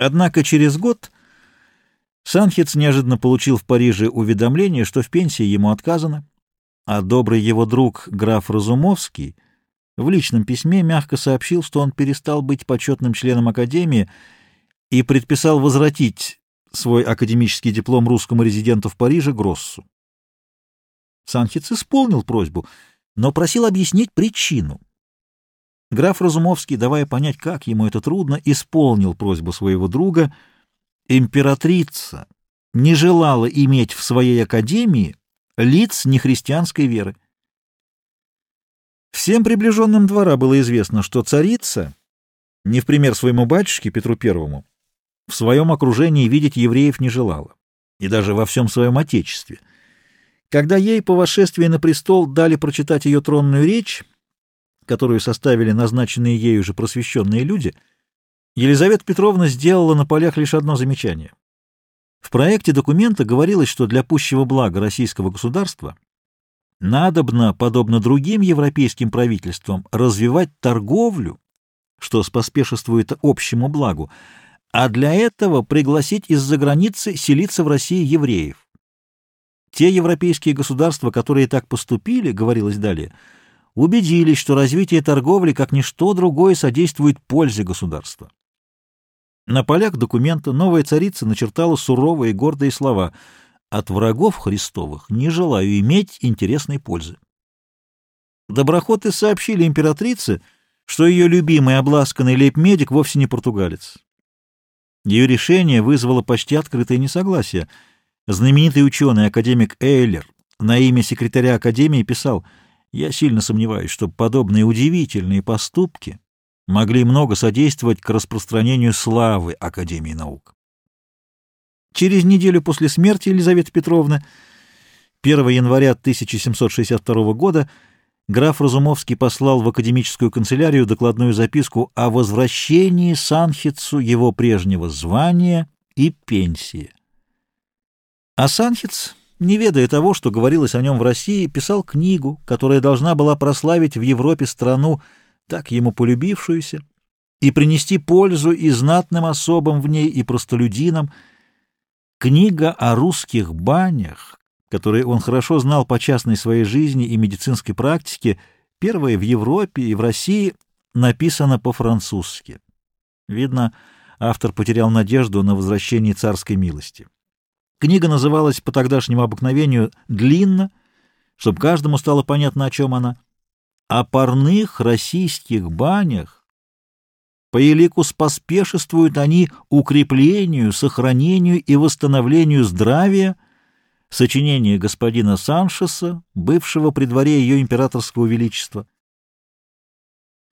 Однако через год Санхец неожиданно получил в Париже уведомление, что в пенсии ему отказано, а добрый его друг граф Разумовский в личном письме мягко сообщил, что он перестал быть почетным членом Академии и предписал возвратить свой академический диплом русскому резиденту в Париже Гроссу. Санхец исполнил просьбу, но просил объяснить причину. Граф Разумовский, давая понять, как ему это трудно, исполнил просьбу своего друга. Императрица не желала иметь в своей академии лиц нехристианской веры. Всем приближенным двора было известно, что царица, не в пример своему батюшке Петру Первому, в своем окружении видеть евреев не желала, и даже во всем своем отечестве. Когда ей по восшествии на престол дали прочитать ее тронную речь, которую составили назначенные ею же просвещенные люди, Елизавета Петровна сделала на полях лишь одно замечание. В проекте документа говорилось, что для пущего блага российского государства надобно, подобно другим европейским правительствам, развивать торговлю, что споспешествует общему благу, а для этого пригласить из-за границы селиться в России евреев. Те европейские государства, которые так поступили, говорилось далее, убедились, что развитие торговли, как ничто другое, содействует пользе государства. На полях документа новая царица начертала суровые и гордые слова: «От врагов Христовых не желаю иметь интересной пользы». Доброхоты сообщили императрице, что ее любимый обласканный лейб-медик вовсе не португалец. Ее решение вызвало почти открытое несогласие. Знаменитый ученый, академик Эйлер, на имя секретаря Академии писал: «Я сильно сомневаюсь, что подобные удивительные поступки могли много содействовать к распространению славы Академии наук». Через неделю после смерти Елизаветы Петровны, 1 января 1762 года, граф Разумовский послал в академическую канцелярию докладную записку о возвращении Санхецу его прежнего звания и пенсии. А Санхец, не ведая того, что говорилось о нем в России, писал книгу, которая должна была прославить в Европе страну, так ему полюбившуюся, и принести пользу и знатным особам в ней, и простолюдинам. Книга о русских банях, которые он хорошо знал по частной своей жизни и медицинской практике, первая в Европе и в России, написана по-французски. Видно, автор потерял надежду на возвращение царской милости. Книга называлась по тогдашнему обыкновению длинно, чтобы каждому стало понятно, о чем она. О парных российских банях. По елику споспешествуют они укреплению, сохранению и восстановлению здравия, сочинение господина Саншеса, бывшего при дворе ее императорского величества.